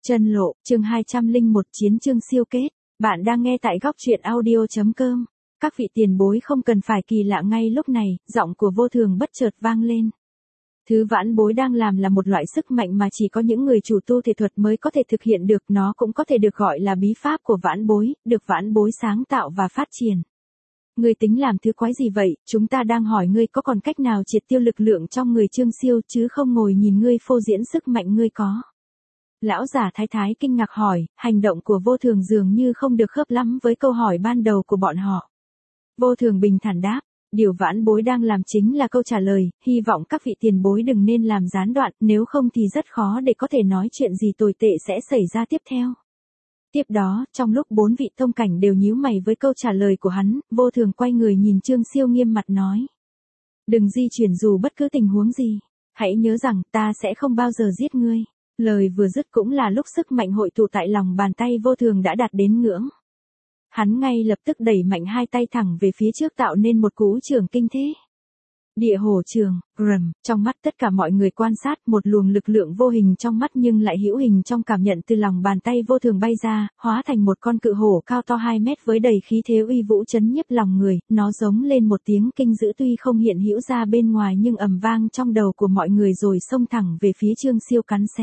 Chân lộ, chương 201 chiến chương siêu kết. Bạn đang nghe tại góc truyện audio.com. Các vị tiền bối không cần phải kỳ lạ ngay lúc này, giọng của Vô Thường bất chợt vang lên. Thứ vãn bối đang làm là một loại sức mạnh mà chỉ có những người chủ tu thể thuật mới có thể thực hiện được, nó cũng có thể được gọi là bí pháp của vãn bối, được vãn bối sáng tạo và phát triển. Ngươi tính làm thứ quái gì vậy? Chúng ta đang hỏi ngươi có còn cách nào triệt tiêu lực lượng trong người Trương Siêu chứ không ngồi nhìn ngươi phô diễn sức mạnh ngươi có. Lão giả thái thái kinh ngạc hỏi, hành động của Vô Thường dường như không được khớp lắm với câu hỏi ban đầu của bọn họ. Vô Thường bình thản đáp, điều vãn bối đang làm chính là câu trả lời, hy vọng các vị tiền bối đừng nên làm gián đoạn, nếu không thì rất khó để có thể nói chuyện gì tồi tệ sẽ xảy ra tiếp theo. Tiếp đó, trong lúc bốn vị tông cảnh đều nhíu mày với câu trả lời của hắn, Vô Thường quay người nhìn Trương Siêu nghiêm mặt nói. Đừng di chuyển dù bất cứ tình huống gì, hãy nhớ rằng ta sẽ không bao giờ giết ngươi. Lời vừa dứt cũng là lúc sức mạnh hội tụ tại lòng bàn tay Vô Thường đã đạt đến ngưỡng. Hắn ngay lập tức đẩy mạnh hai tay thẳng về phía trước tạo nên một cú trường kinh thế. Địa hổ trường, rầm, trong mắt tất cả mọi người quan sát một luồng lực lượng vô hình trong mắt nhưng lại hữu hình trong cảm nhận từ lòng bàn tay Vô Thường bay ra, hóa thành một con cự hổ cao to 2 mét với đầy khí thế uy vũ chấn nhiếp lòng người, nó giống lên một tiếng kinh dữ tuy không hiện hữu ra bên ngoài nhưng ầm vang trong đầu của mọi người rồi xông thẳng về phía Trương Siêu cắn xé.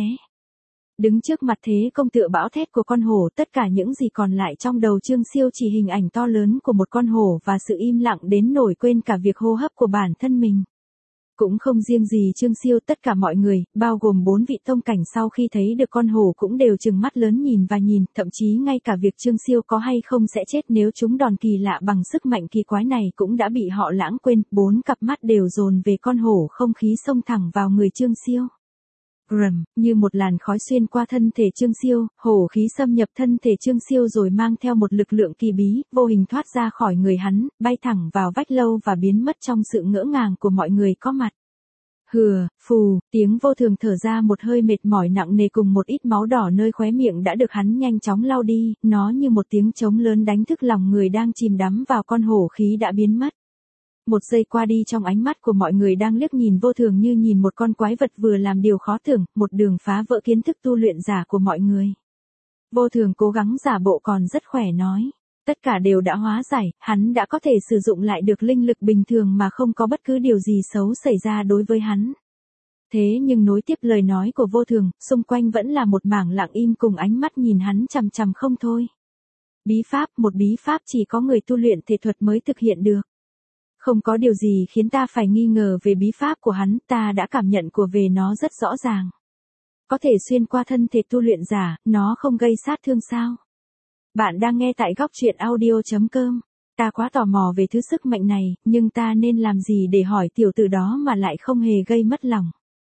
Đứng trước mặt thế công tựa bão thét của con hổ, tất cả những gì còn lại trong đầu Trương Siêu chỉ hình ảnh to lớn của một con hổ và sự im lặng đến nổi quên cả việc hô hấp của bản thân mình. Cũng không riêng gì Trương Siêu, tất cả mọi người, bao gồm 4 vị tông cảnh sau khi thấy được con hổ cũng đều trừng mắt lớn nhìn và nhìn, thậm chí ngay cả việc Trương Siêu có hay không sẽ chết nếu chúng đòn kỳ lạ bằng sức mạnh kỳ quái này cũng đã bị họ lãng quên, 4 cặp mắt đều dồn về con hổ không khí xông thẳng vào người Trương Siêu. Rầm, như một làn khói xuyên qua thân thể Trương Siêu, hổ khí xâm nhập thân thể Trương Siêu rồi mang theo một lực lượng kỳ bí, vô hình thoát ra khỏi người hắn, bay thẳng vào vách lâu và biến mất trong sự ngỡ ngàng của mọi người có mặt. Hừ, phù, tiếng Vô Thường thở ra một hơi mệt mỏi nặng nề cùng một ít máu đỏ nơi khóe miệng đã được hắn nhanh chóng lau đi, nó như một tiếng trống lớn đánh thức lòng người đang chìm đắm vào con hổ khí đã biến mất. Một giây qua đi trong ánh mắt của mọi người đang liếc nhìn Vô Thường như nhìn một con quái vật vừa làm điều khó tưởng, một đường phá vỡ kiến thức tu luyện giả của mọi người. Vô Thường cố gắng giả bộ còn rất khỏe nói. Tất cả đều đã hóa giải, hắn đã có thể sử dụng lại được linh lực bình thường mà không có bất cứ điều gì xấu xảy ra đối với hắn. Thế nhưng nối tiếp lời nói của Vô Thường, xung quanh vẫn là một mảng lặng im cùng ánh mắt nhìn hắn chằm chằm không thôi. Bí pháp, một bí pháp chỉ có người tu luyện thể thuật mới thực hiện được. Không có điều gì khiến ta phải nghi ngờ về bí pháp của hắn, ta đã cảm nhận của về nó rất rõ ràng. Có thể xuyên qua thân thể tu luyện giả, nó không gây sát thương sao? Bạn đang nghe tại góc truyện audio.com. Ta quá tò mò về thứ sức mạnh này, nhưng ta nên làm gì để hỏi tiểu tử đó mà lại không hề gây mất lòng.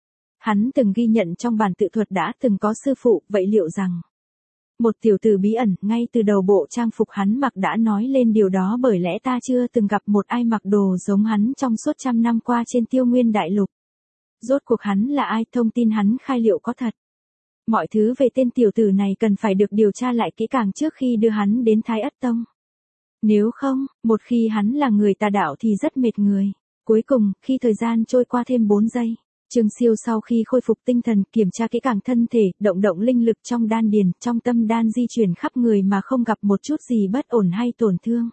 Hắn từng ghi nhận trong bản tự thuật đã từng có sư phụ, vậy liệu rằng một tiểu tử bí ẩn, ngay từ đầu bộ trang phục hắn mặc đã nói lên điều đó, bởi lẽ ta chưa từng gặp một ai mặc đồ giống hắn trong suốt 100 năm qua trên Tiêu Nguyên Đại Lục. Rốt cuộc hắn là ai, thông tin hắn khai liệu có thật? Mọi thứ về tên tiểu tử này cần phải được điều tra lại kỹ càng trước khi đưa hắn đến Thái Ất Tông. Nếu không, một khi hắn là người tà đạo thì rất mệt người. Cuối cùng, khi thời gian trôi qua thêm 4 giây, Trương Siêu sau khi khôi phục tinh thần, kiểm tra kỹ càng thân thể, động linh lực trong đan điền, trong tâm đan di chuyển khắp người mà không gặp một chút gì bất ổn hay tổn thương.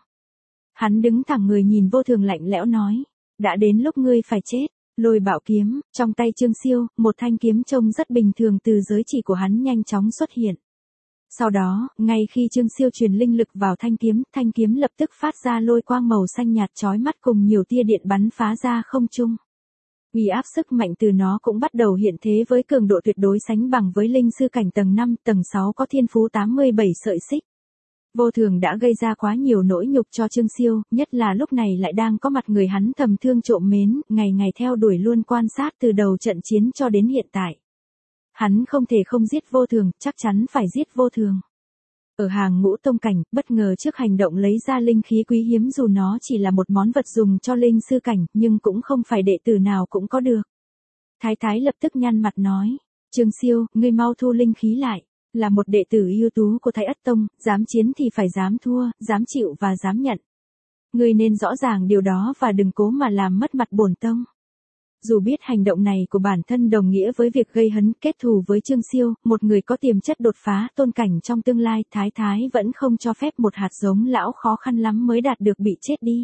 Hắn đứng thẳng người nhìn Vô Thường lạnh lẽo nói, đã đến lúc ngươi phải chết. Lôi bảo kiếm, trong tay Trương Siêu, một thanh kiếm trông rất bình thường từ giới chỉ của hắn nhanh chóng xuất hiện. Sau đó, ngay khi Trương Siêu truyền linh lực vào thanh kiếm lập tức phát ra lôi quang màu xanh nhạt chói mắt cùng nhiều tia điện bắn phá ra không trung. Uy áp sức mạnh từ nó cũng bắt đầu hiện thế với cường độ tuyệt đối sánh bằng với linh sư cảnh tầng 5, tầng 6 có thiên phú 87 sợi xích. Vô Thường đã gây ra quá nhiều nỗi nhục cho Trương Siêu, nhất là lúc này lại đang có mặt người hắn thầm thương trộm mến, ngày ngày theo đuổi luôn quan sát từ đầu trận chiến cho đến hiện tại. Hắn không thể không giết Vô Thường, chắc chắn phải giết Vô Thường. Ở hàng ngũ tông cảnh, bất ngờ trước hành động lấy ra linh khí quý hiếm dù nó chỉ là một món vật dùng cho linh sư cảnh, nhưng cũng không phải đệ tử nào cũng có được. Thái thái lập tức nhăn mặt nói, Trương Siêu, ngươi mau thu linh khí lại. Là một đệ tử ưu tú của Thái Ất Tông, dám chiến thì phải dám thua, dám chịu và dám nhận. Ngươi nên rõ ràng điều đó và đừng cố mà làm mất mặt bổn tông. Dù biết hành động này của bản thân đồng nghĩa với việc gây hấn kết thù với Trương Siêu, một người có tiềm chất đột phá tôn cảnh trong tương lai, Thái Thái vẫn không cho phép một hạt giống lão khó khăn lắm mới đạt được bị chết đi.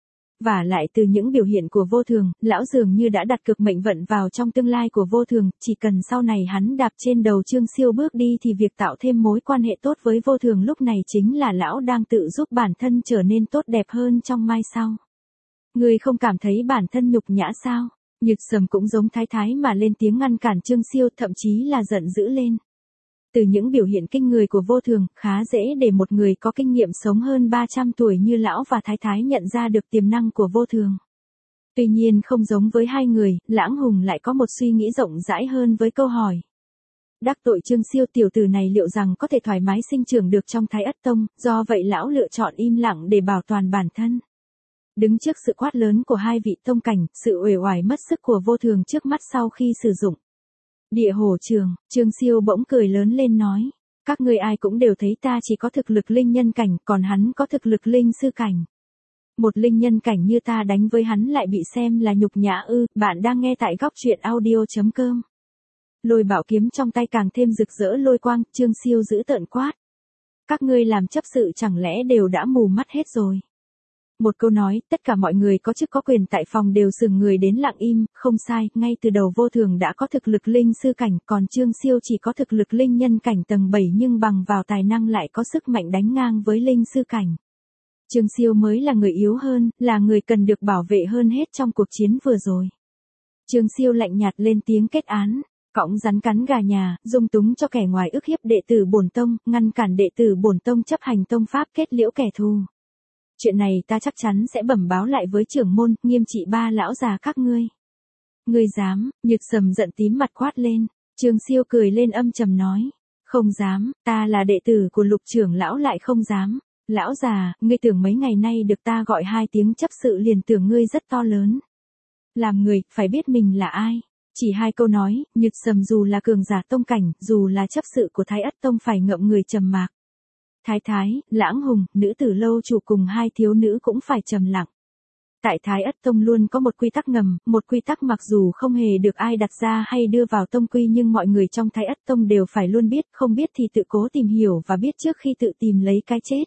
Và lại từ những biểu hiện của Vô Thường, lão dường như đã đặt cược mệnh vận vào trong tương lai của Vô Thường, chỉ cần sau này hắn đạp trên đầu Trương Siêu bước đi thì việc tạo thêm mối quan hệ tốt với Vô Thường lúc này chính là lão đang tự giúp bản thân trở nên tốt đẹp hơn trong mai sau. Ngươi không cảm thấy bản thân nhục nhã sao? Nhược Sầm cũng giống Thái Thái mà lên tiếng ngăn cản Trương Siêu, thậm chí là giận dữ lên. Từ những biểu hiện kinh người của Vô Thường, khá dễ để một người có kinh nghiệm sống hơn 300 tuổi như lão và Thái Thái nhận ra được tiềm năng của Vô Thường. Tuy nhiên không giống với hai người, Lãng Hùng lại có một suy nghĩ rộng rãi hơn với câu hỏi. Đắc tội Trương Siêu tiểu tử này liệu rằng có thể thoải mái sinh trưởng được trong Thái Ất Tông, do vậy lão lựa chọn im lặng để bảo toàn bản thân. Đứng trước sự quát lớn của hai vị tông cảnh, sự uể oải mất sức của Vô Thường trước mắt sau khi sử dụng Địa Hổ Trường, Trương Siêu bỗng cười lớn lên nói. Các ngươi ai cũng đều thấy ta chỉ có thực lực linh nhân cảnh, còn hắn có thực lực linh sư cảnh. Một linh nhân cảnh như ta đánh với hắn lại bị xem là nhục nhã ư? Bạn đang nghe tại góc truyện audio.com. Lôi bảo kiếm trong tay càng thêm rực rỡ lôi quang, Trương Siêu giữ tợn quát. Các ngươi làm chấp sự chẳng lẽ đều đã mù mắt hết rồi? Một câu nói, tất cả mọi người có chức có quyền tại phòng đều sừng người đến lặng im, không sai, ngay từ đầu Vô Thường đã có thực lực linh sư cảnh, còn Trương Siêu chỉ có thực lực linh nhân cảnh tầng 7 nhưng bằng vào tài năng lại có sức mạnh đánh ngang với linh sư cảnh. Trương Siêu mới là người yếu hơn, là người cần được bảo vệ hơn hết trong cuộc chiến vừa rồi. Trương Siêu lạnh nhạt lên tiếng kết án, cõng rắn cắn gà nhà, dung túng cho kẻ ngoài ức hiếp đệ tử bổn tông, ngăn cản đệ tử bổn tông chấp hành tông pháp, kết liễu kẻ thù. Chuyện này ta chắc chắn sẽ bẩm báo lại với trưởng môn, nghiêm trị ba lão già các ngươi. Ngươi dám? Nhược Sầm giận tím mặt quát lên. Trương Siêu cười lên âm trầm nói. Không dám, ta là đệ tử của Lục trưởng lão lại không dám. Lão già, ngươi tưởng mấy ngày nay được ta gọi 2 tiếng chấp sự liền tưởng ngươi rất to lớn. Làm người, phải biết mình là ai. Chỉ 2 câu nói, Nhược Sầm dù là cường giả tông cảnh, dù là chấp sự của Thái Ất Tông phải ngậm người trầm mặc. Thái Thái, Lãng Hùng, nữ tử lâu chủ cùng 2 thiếu nữ cũng phải trầm lặng. Tại Thái Ất Tông luôn có một quy tắc ngầm, một quy tắc mặc dù không hề được ai đặt ra hay đưa vào tông quy nhưng mọi người trong Thái Ất Tông đều phải luôn biết, không biết thì tự cố tìm hiểu và biết trước khi tự tìm lấy cái chết.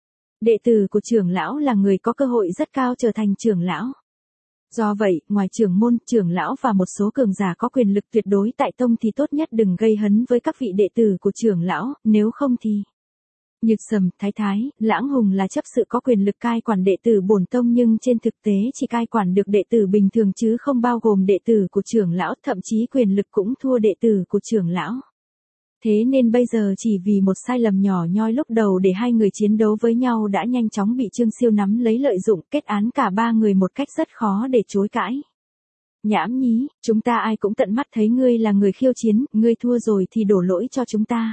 Đệ tử của trưởng lão là người có cơ hội rất cao trở thành trưởng lão. Do vậy, ngoài trưởng môn, trưởng lão và một số cường giả có quyền lực tuyệt đối tại tông thì tốt nhất đừng gây hấn với các vị đệ tử của trưởng lão, nếu không thì... Nhược Sầm, Thái Thái, Lãng Hùng là chấp sự có quyền lực cai quản đệ tử bổn tông nhưng trên thực tế chỉ cai quản được đệ tử bình thường chứ không bao gồm đệ tử của trưởng lão, thậm chí quyền lực cũng thua đệ tử của trưởng lão. Thế nên bây giờ chỉ vì một sai lầm nhỏ nhoi lúc đầu để 2 người chiến đấu với nhau đã nhanh chóng bị Trương Siêu nắm lấy lợi dụng, kết án cả 3 người một cách rất khó để chối cãi. Nhãm nhí, chúng ta ai cũng tận mắt thấy ngươi là người khiêu chiến, ngươi thua rồi thì đổ lỗi cho chúng ta.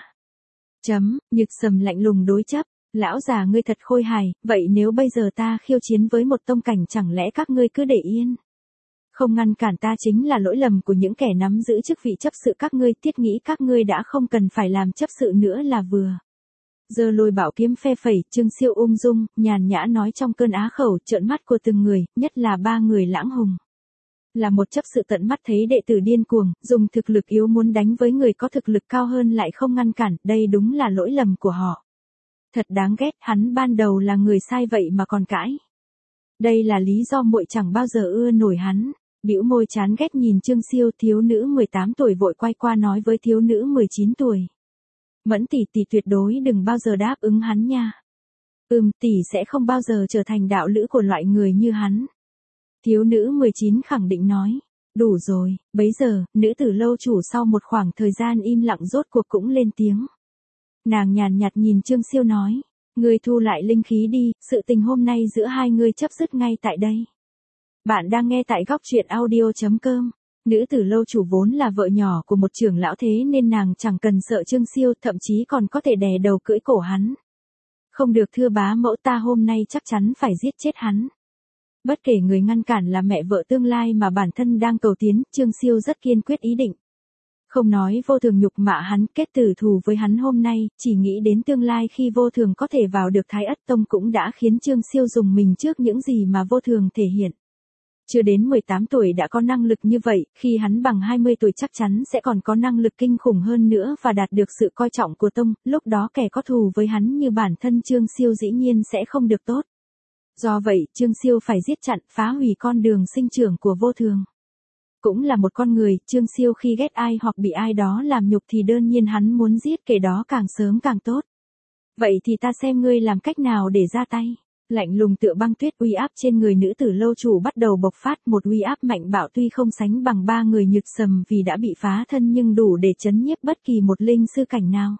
Nhược Sầm lạnh lùng đối chấp, lão già ngươi thật khôi hài, vậy nếu bây giờ ta khiêu chiến với một tông cảnh chẳng lẽ các ngươi cứ để yên? Không ngăn cản ta chính là lỗi lầm của những kẻ nắm giữ chức vị chấp sự các ngươi, thiết nghĩ các ngươi đã không cần phải làm chấp sự nữa là vừa. Giờ Lôi bảo kiếm phe phẩy, Trương Siêu ung dung, nhàn nhã nói trong cơn á khẩu, trợn mắt của từng người, nhất là 3 người Lãng Hùng. Là một chấp sự tận mắt thấy đệ tử điên cuồng, dùng thực lực yếu muốn đánh với người có thực lực cao hơn lại không ngăn cản, đây đúng là lỗi lầm của họ. Thật đáng ghét, hắn ban đầu là người sai vậy mà còn cãi. Đây là lý do muội chẳng bao giờ ưa nổi hắn. Bĩu môi chán ghét nhìn Trương Siêu, thiếu nữ 18 tuổi vội quay qua nói với thiếu nữ 19 tuổi. Mẫn tỷ tỷ tuyệt đối đừng bao giờ đáp ứng hắn nha. Tỷ sẽ không bao giờ trở thành đạo lữ của loại người như hắn. Thiếu nữ 19 khẳng định nói. Đủ rồi, bấy giờ, nữ tử lâu chủ sau một khoảng thời gian im lặng rốt cuộc cũng lên tiếng. Nàng nhàn nhạt nhìn Trương Siêu nói. Ngươi thu lại linh khí đi, sự tình hôm nay giữa 2 ngươi chấm dứt ngay tại đây. Bạn đang nghe tại góc truyện audio.com. Nữ tử lâu chủ vốn là vợ nhỏ của một trưởng lão thế nên nàng chẳng cần sợ Trương Siêu, thậm chí còn có thể đè đầu cưỡi cổ hắn. Không được thưa bá mẫu, ta hôm nay chắc chắn phải giết chết hắn. Bất kể người ngăn cản là mẹ vợ tương lai mà bản thân đang cầu tiến, Trương Siêu rất kiên quyết ý định. Không nói Vô Thường nhục mạ hắn, kết tử thù với hắn hôm nay, chỉ nghĩ đến tương lai khi Vô Thường có thể vào được Thái Ất Tông cũng đã khiến Trương Siêu dùng mình trước những gì mà Vô Thường thể hiện. Chưa đến 18 tuổi đã có năng lực như vậy, khi hắn bằng 20 tuổi chắc chắn sẽ còn có năng lực kinh khủng hơn nữa và đạt được sự coi trọng của tông, lúc đó kẻ có thù với hắn như bản thân Trương Siêu dĩ nhiên sẽ không được tốt. Do vậy, Trương Siêu phải giết chặn, phá hủy con đường sinh trưởng của Vô Thường. Cũng là một con người, Trương Siêu khi ghét ai hoặc bị ai đó làm nhục thì đơn nhiên hắn muốn giết kẻ đó càng sớm càng tốt. Vậy thì ta xem ngươi làm cách nào để ra tay. Lạnh lùng tựa băng tuyết, uy áp trên người nữ tử lâu chủ bắt đầu bộc phát, một uy áp mạnh bạo tuy không sánh bằng 3 người Nhược Sầm vì đã bị phá thân nhưng đủ để chấn nhiếp bất kỳ một linh sư cảnh nào.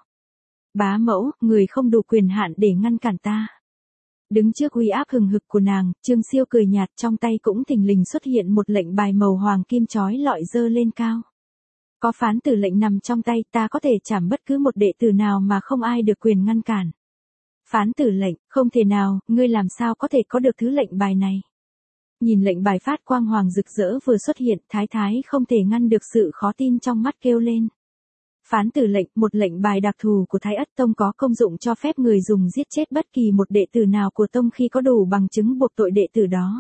Bá mẫu, người không đủ quyền hạn để ngăn cản ta. Đứng trước uy áp hừng hực của nàng, Trương Siêu cười nhạt, trong tay cũng thình lình xuất hiện một lệnh bài màu hoàng kim chói lọi dơ lên cao. Có phán tử lệnh nằm trong tay, ta có thể trảm bất cứ một đệ tử nào mà không ai được quyền ngăn cản. Phán tử lệnh, không thể nào, ngươi làm sao có thể có được thứ lệnh bài này. Nhìn lệnh bài phát quang hoàng rực rỡ vừa xuất hiện, Thái Thái không thể ngăn được sự khó tin trong mắt kêu lên. Phán tử lệnh, một lệnh bài đặc thù của Thái Ất Tông có công dụng cho phép người dùng giết chết bất kỳ một đệ tử nào của tông khi có đủ bằng chứng buộc tội đệ tử đó.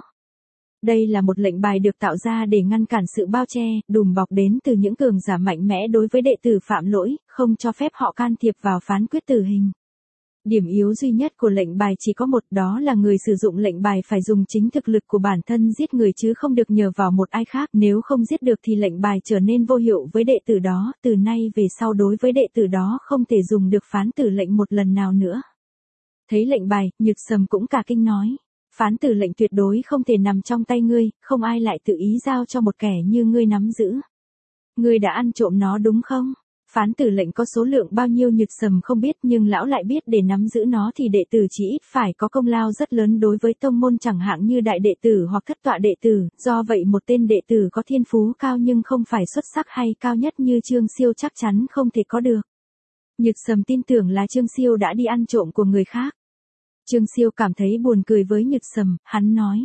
Đây là một lệnh bài được tạo ra để ngăn cản sự bao che, đùm bọc đến từ những cường giả mạnh mẽ đối với đệ tử phạm lỗi, không cho phép họ can thiệp vào phán quyết tử hình. Điểm yếu duy nhất của lệnh bài chỉ có một, đó là người sử dụng lệnh bài phải dùng chính thực lực của bản thân giết người chứ không được nhờ vào một ai khác, nếu không giết được thì lệnh bài trở nên vô hiệu với đệ tử đó, từ nay về sau đối với đệ tử đó không thể dùng được phán tử lệnh một lần nào nữa. Thấy lệnh bài, Nhược Sầm cũng cả kinh nói, phán tử lệnh tuyệt đối không thể nằm trong tay ngươi, không ai lại tự ý giao cho một kẻ như ngươi nắm giữ. Ngươi đã ăn trộm nó đúng không? Phán tử lệnh có số lượng bao nhiêu Nhược Sầm không biết nhưng lão lại biết để nắm giữ nó thì đệ tử chỉ ít phải có công lao rất lớn đối với tông môn chẳng hạn như đại đệ tử hoặc thất tọa đệ tử, do vậy một tên đệ tử có thiên phú cao nhưng không phải xuất sắc hay cao nhất như Trương Siêu chắc chắn không thể có được. Nhược Sầm tin tưởng là Trương Siêu đã đi ăn trộm của người khác. Trương Siêu cảm thấy buồn cười với Nhược Sầm, hắn nói.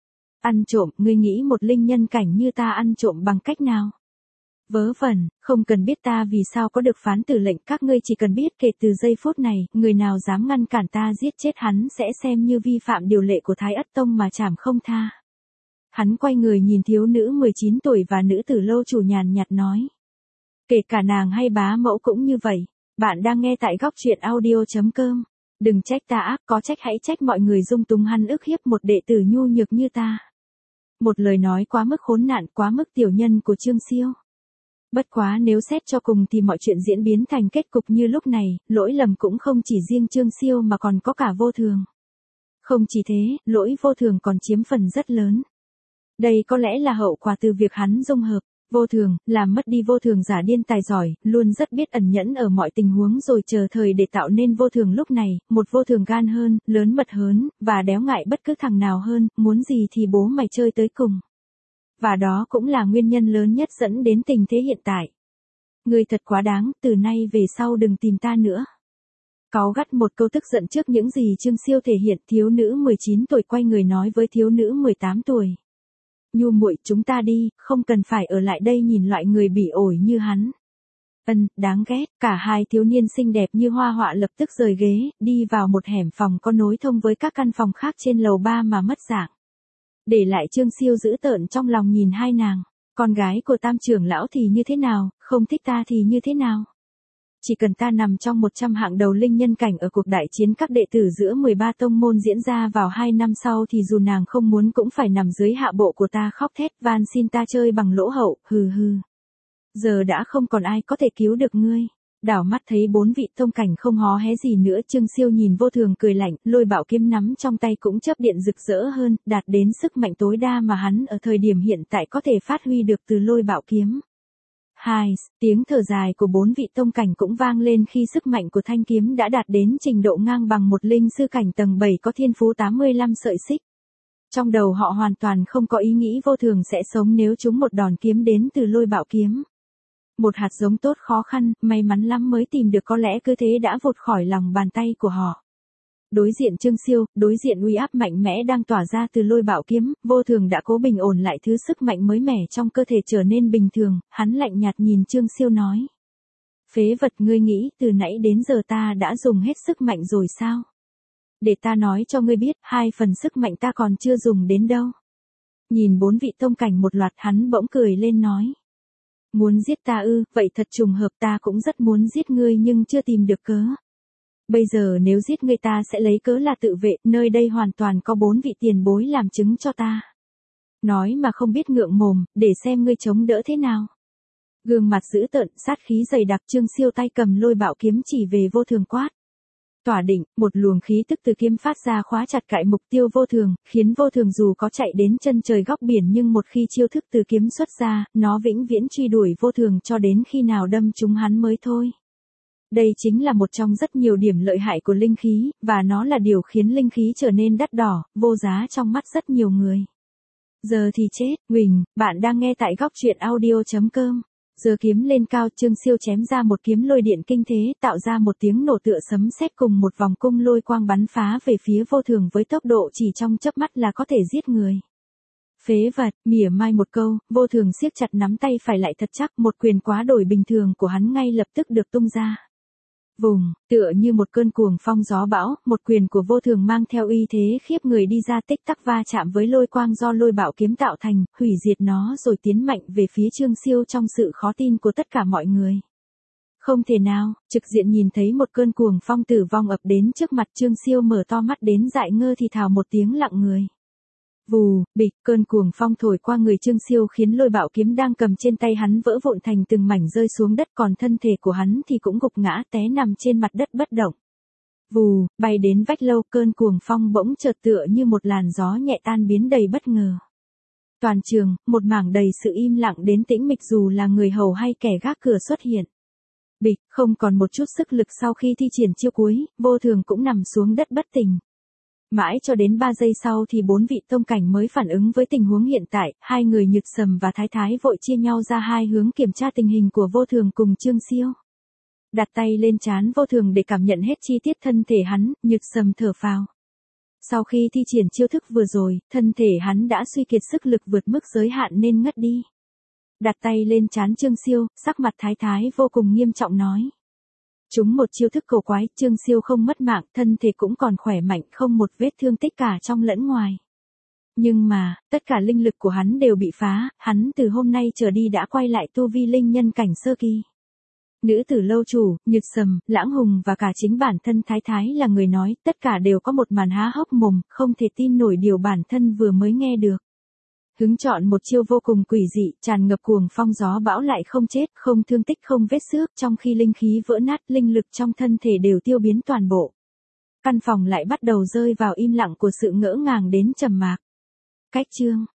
Ăn trộm, ngươi nghĩ một linh nhân cảnh như ta ăn trộm bằng cách nào? Vớ vẩn, không cần biết ta vì sao có được phán tử lệnh, các ngươi chỉ cần biết kể từ giây phút này, người nào dám ngăn cản ta giết chết hắn sẽ xem như vi phạm điều lệ của Thái Ất Tông mà trảm không tha. Hắn quay người nhìn thiếu nữ 19 tuổi và nữ tử lâu chủ nhàn nhạt nói. Kể cả nàng hay bá mẫu cũng như vậy. Bạn đang nghe tại góc truyện audio.com. Đừng trách ta ác, có trách hãy trách mọi người dung túng hắn ức hiếp một đệ tử nhu nhược như ta. Một lời nói quá mức khốn nạn, quá mức tiểu nhân của Trương Siêu. Bất quá nếu xét cho cùng thì mọi chuyện diễn biến thành kết cục như lúc này, lỗi lầm cũng không chỉ riêng Trương Siêu mà còn có cả Vô Thường. Không chỉ thế, lỗi Vô Thường còn chiếm phần rất lớn. Đây có lẽ là hậu quả từ việc hắn dung hợp. Vô Thường, làm mất đi Vô Thường giả điên tài giỏi, luôn rất biết ẩn nhẫn ở mọi tình huống rồi chờ thời để tạo nên Vô Thường lúc này, một Vô Thường gan hơn, lớn mật hơn, và đéo ngại bất cứ thằng nào hơn, muốn gì thì bố mày chơi tới cùng. Và đó cũng là nguyên nhân lớn nhất dẫn đến tình thế hiện tại. Ngươi thật quá đáng, từ nay về sau đừng tìm ta nữa. Cáu gắt một câu tức giận trước những gì Trương Siêu thể hiện, thiếu nữ 19 tuổi quay người nói với thiếu nữ 18 tuổi. Nhu muội, chúng ta đi, không cần phải ở lại đây nhìn loại người bỉ ổi như hắn. Đáng ghét, cả hai thiếu niên xinh đẹp như hoa họa lập tức rời ghế, đi vào một hẻm phòng có nối thông với các căn phòng khác trên lầu 3 mà mất dạng. Để lại Trương Siêu dữ tợn trong lòng nhìn hai nàng, con gái của Tam trưởng lão thì như thế nào, không thích ta thì như thế nào. Chỉ cần ta nằm trong 100 hạng đầu linh nhân cảnh ở cuộc đại chiến các đệ tử giữa 13 tông môn diễn ra vào 2 năm sau thì dù nàng không muốn cũng phải nằm dưới hạ bộ của ta khóc thét van xin ta chơi bằng lỗ hậu, hừ hừ. Giờ đã không còn ai có thể cứu được ngươi. Đảo mắt thấy 4 vị tông cảnh không hó hé gì nữa, Trương Siêu nhìn Vô Thường cười lạnh, lôi bảo kiếm nắm trong tay cũng chớp điện rực rỡ hơn, đạt đến sức mạnh tối đa mà hắn ở thời điểm hiện tại có thể phát huy được từ lôi bảo kiếm. Tiếng thở dài của 4 vị tông cảnh cũng vang lên khi sức mạnh của thanh kiếm đã đạt đến trình độ ngang bằng một linh sư cảnh tầng 7 có thiên phú 85 sợi xích. Trong đầu họ hoàn toàn không có ý nghĩ Vô Thường sẽ sống nếu trúng một đòn kiếm đến từ lôi bảo kiếm. Một hạt giống tốt khó khăn, may mắn lắm mới tìm được, có lẽ cứ thế đã vụt khỏi lòng bàn tay của họ. Đối diện Trương Siêu, đối diện uy áp mạnh mẽ đang tỏa ra từ lôi bảo kiếm, Vô Thường đã cố bình ổn lại thứ sức mạnh mới mẻ trong cơ thể trở nên bình thường, hắn lạnh nhạt nhìn Trương Siêu nói. Phế vật, ngươi nghĩ từ nãy đến giờ ta đã dùng hết sức mạnh rồi sao? Để ta nói cho ngươi biết, 2 phần sức mạnh ta còn chưa dùng đến đâu. Nhìn 4 vị tông cảnh một loạt hắn bỗng cười lên nói. Muốn giết ta ư, vậy thật trùng hợp ta cũng rất muốn giết ngươi nhưng chưa tìm được cớ. Bây giờ nếu giết ngươi ta sẽ lấy cớ là tự vệ, nơi đây hoàn toàn có 4 vị tiền bối làm chứng cho ta. Nói mà không biết ngượng mồm, để xem ngươi chống đỡ thế nào. Gương mặt dữ tợn, sát khí dày đặc, Trương Siêu tay cầm lôi bạo kiếm chỉ về Vô Thường quát. Tỏa định, một luồng khí tức từ kiếm phát ra khóa chặt cạnh mục tiêu Vô Thường, khiến Vô Thường dù có chạy đến chân trời góc biển nhưng một khi chiêu thức từ kiếm xuất ra, nó vĩnh viễn truy đuổi Vô Thường cho đến khi nào đâm trúng hắn mới thôi. Đây chính là một trong rất nhiều điểm lợi hại của linh khí, và nó là điều khiến linh khí trở nên đắt đỏ, vô giá trong mắt rất nhiều người. Giờ thì chết, Huỳnh, bạn đang nghe tại góc truyện audio.com. Giơ kiếm lên cao, Trương Siêu chém ra một kiếm lôi điện kinh thế, tạo ra một tiếng nổ tựa sấm sét cùng một vòng cung lôi quang bắn phá về phía Vô Thường với tốc độ chỉ trong chớp mắt là có thể giết người. Phế vật, mỉa mai một câu, Vô Thường siết chặt nắm tay phải lại thật chắc, một quyền quá đổi bình thường của hắn ngay lập tức được tung ra. Vùng, tựa như một cơn cuồng phong gió bão, một quyền của Vô Thường mang theo uy thế khiếp người đi ra tích tắc va chạm với lôi quang do lôi bạo kiếm tạo thành, hủy diệt nó rồi tiến mạnh về phía Trương Siêu trong sự khó tin của tất cả mọi người. Không thể nào, trực diện nhìn thấy một cơn cuồng phong tử vong ập đến trước mặt, Trương Siêu mở to mắt đến dại ngơ thì thào một tiếng lặng người. Vù, bịch, cơn cuồng phong thổi qua người Trương Siêu khiến lôi bạo kiếm đang cầm trên tay hắn vỡ vụn thành từng mảnh rơi xuống đất, còn thân thể của hắn thì cũng gục ngã té nằm trên mặt đất bất động. Vù, bay đến vách lâu, cơn cuồng phong bỗng chợt tựa như một làn gió nhẹ tan biến đầy bất ngờ. Toàn trường, một mảng đầy sự im lặng đến tĩnh mịch dù là người hầu hay kẻ gác cửa xuất hiện. Bịch, không còn một chút sức lực sau khi thi triển chiêu cuối, Vô Thường cũng nằm xuống đất bất tỉnh. Mãi cho đến 3 giây sau thì 4 vị tông cảnh mới phản ứng với tình huống hiện tại, hai người Nhược Sầm và Thái Thái vội chia nhau ra hai hướng kiểm tra tình hình của Vô Thường cùng Trương Siêu. Đặt tay lên trán Vô Thường để cảm nhận hết chi tiết thân thể hắn, Nhược Sầm thở phào. Sau khi thi triển chiêu thức vừa rồi, thân thể hắn đã suy kiệt sức lực vượt mức giới hạn nên ngất đi. Đặt tay lên trán Trương Siêu, sắc mặt Thái Thái vô cùng nghiêm trọng nói. Chúng một chiêu thức cổ quái, Trương Siêu không mất mạng, thân thể cũng còn khỏe mạnh, không một vết thương tích cả trong lẫn ngoài. Nhưng mà, tất cả linh lực của hắn đều bị phá, hắn từ hôm nay trở đi đã quay lại tu vi linh nhân cảnh sơ kỳ. Nữ tử lâu chủ, Nhược Sầm, Lãng Hùng và cả chính bản thân Thái Thái là người nói, tất cả đều có một màn há hốc mồm, không thể tin nổi điều bản thân vừa mới nghe được. Hứng chọn một chiêu vô cùng quỷ dị, tràn ngập cuồng phong gió bão lại không chết, không thương tích, không vết xước, trong khi linh khí vỡ nát, linh lực trong thân thể đều tiêu biến toàn bộ. Căn phòng lại bắt đầu rơi vào im lặng của sự ngỡ ngàng đến trầm mặc. Cách chương